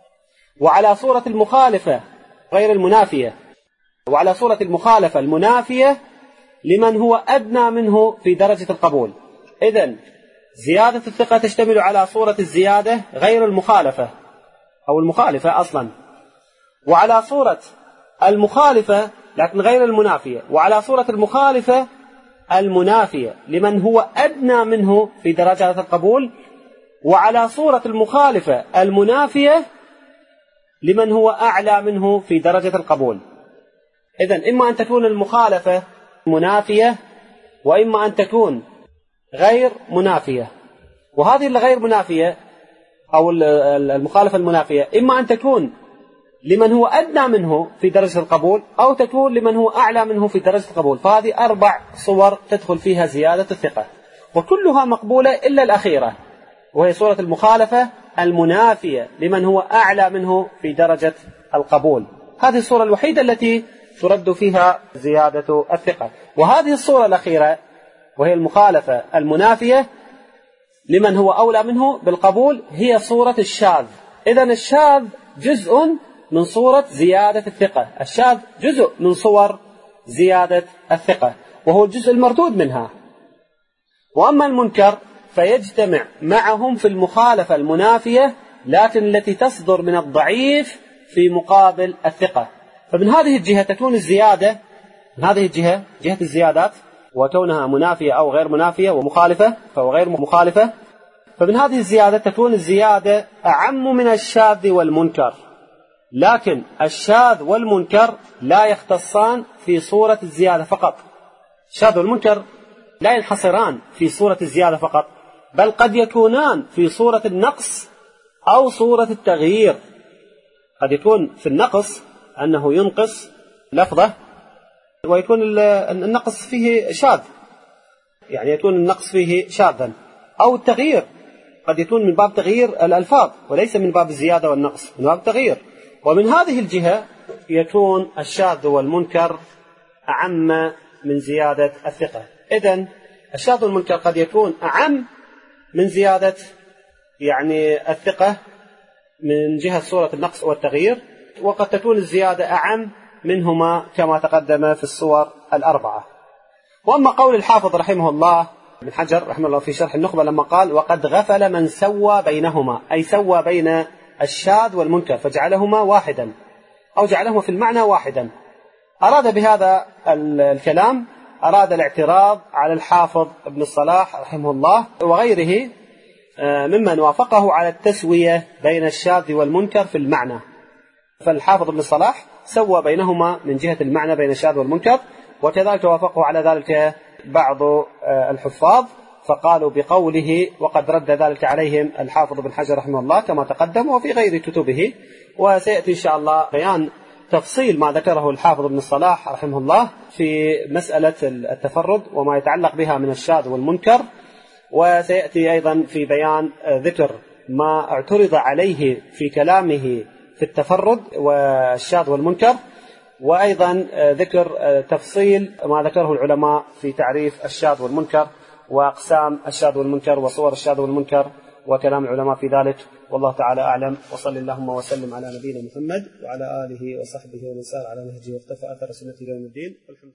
وعلى صورة المخالفة غير المنافية، وعلى صورة المخالفة المنافية لمن هو أدنى منه في درجة القبول. إذن زيادة الثقة تشتمل على صورة الزيادة غير المخالفة أو المخالفة أصلا، وعلى صورة المخالفة لكن غير المنافية، وعلى صورة المخالفة المنافية لمن هو أدنى منه في درجات القبول، وعلى صورة المخالفة المنافية لمن هو أعلى منه في درجة القبول. إذن إما أن تكون المخالفة منافية، وإما أن تكون غير منافية. وهذه الغير منافية أو المخالفة المنافية إما أن تكون لمن هو أدنى منه في درجة القبول، أو تكون لمن هو أعلى منه في درجة القبول. فهذه أربع صور تدخل فيها زيادة الثقة، وكلها مقبولة إلا الأخيرة، وهي صورة المخالفة المنافية لمن هو أعلى منه في درجة القبول. هذه الصورة الوحيدة التي ترد فيها زيادة الثقة. وهذه الصورة الأخيرة وهي المخالفة المنافية لمن هو أولى منه بالقبول هي صورة الشاذ. إذن الشاذ جزء من صورة زيادة الثقة، الشاذ جزء من صور زيادة الثقة، وهو الجزء المردود منها. وأما المنكر فيجتمع معهم في المخالفة المنافية، لكن التي تصدر من الضعيف في مقابل الثقة. فمن هذه الجهة تكون الزيادة، من هذه الجهة جهة الزيادات وكونها منافية أو غير منافية ومخالفة فهو غير مخالفة، فمن هذه الزيادة تكون الزيادة أعم من الشاذ والمنكر. لكن الشاذ والمنكر لا يختصان في صورة الزيادة فقط، الشاذ والمنكر لا ينحصران في صورة الزيادة فقط، بل قد يكونان في صورة النقص أو صورة التغيير. قد يكون في النقص أنه ينقص لفظة، ويكون النقص فيه شاذ، يعني يكون النقص فيه شاذا، أو التغيير قد يكون من باب تغيير الألفاظ وليس من باب الزيادة والنقص، من باب تغيير. ومن هذه الجهة يكون الشاذ والمنكر أعم من زيادة الثقة. إذن الشاذ والمنكر قد يكون أعم من زيادة يعني الثقة من جهة صورة النقص والتغيير، وقد تكون الزيادة أعم منهما كما تقدم في الصور الأربعة. وأما قول الحافظ رحمه الله بن حجر رحمه الله في شرح النخبة لما قال: وقد غفل من سوى بينهما، أي سوى بين الشاذ والمنكر فجعلهما واحدا أو جعلهما في المعنى واحدا، أراد بهذا الكلام أراد الاعتراض على الحافظ ابن الصلاح رحمه الله وغيره ممن وافقه على التسوية بين الشاذ والمنكر في المعنى. فالحافظ ابن الصلاح سوى بينهما من جهة المعنى بين الشاذ والمنكر، وكذلك وافقه على ذلك بعض الحفاظ فقالوا بقوله، وقد رد ذلك عليهم الحافظ ابن حجر رحمه الله كما تقدم وفي غير كتبه. وسيأتي إن شاء الله بيان تفصيل ما ذكره الحافظ ابن الصلاح رحمه الله في مسألة التفرد وما يتعلق بها من الشاذ والمنكر، وسيأتي أيضا في بيان ذكر ما اعترض عليه في كلامه في التفرد والشاذ والمنكر، وأيضا ذكر تفصيل ما ذكره العلماء في تعريف الشاذ والمنكر وأقسام الشاذ والمنكر وصور الشاذ والمنكر وكلام العلماء في ذلك. والله تعالى أعلم، وصل اللهم وسلم على نبينا محمد وعلى آله وصحبه ومن سار على نهجه واقتفى أثر سنته إلى يوم الدين.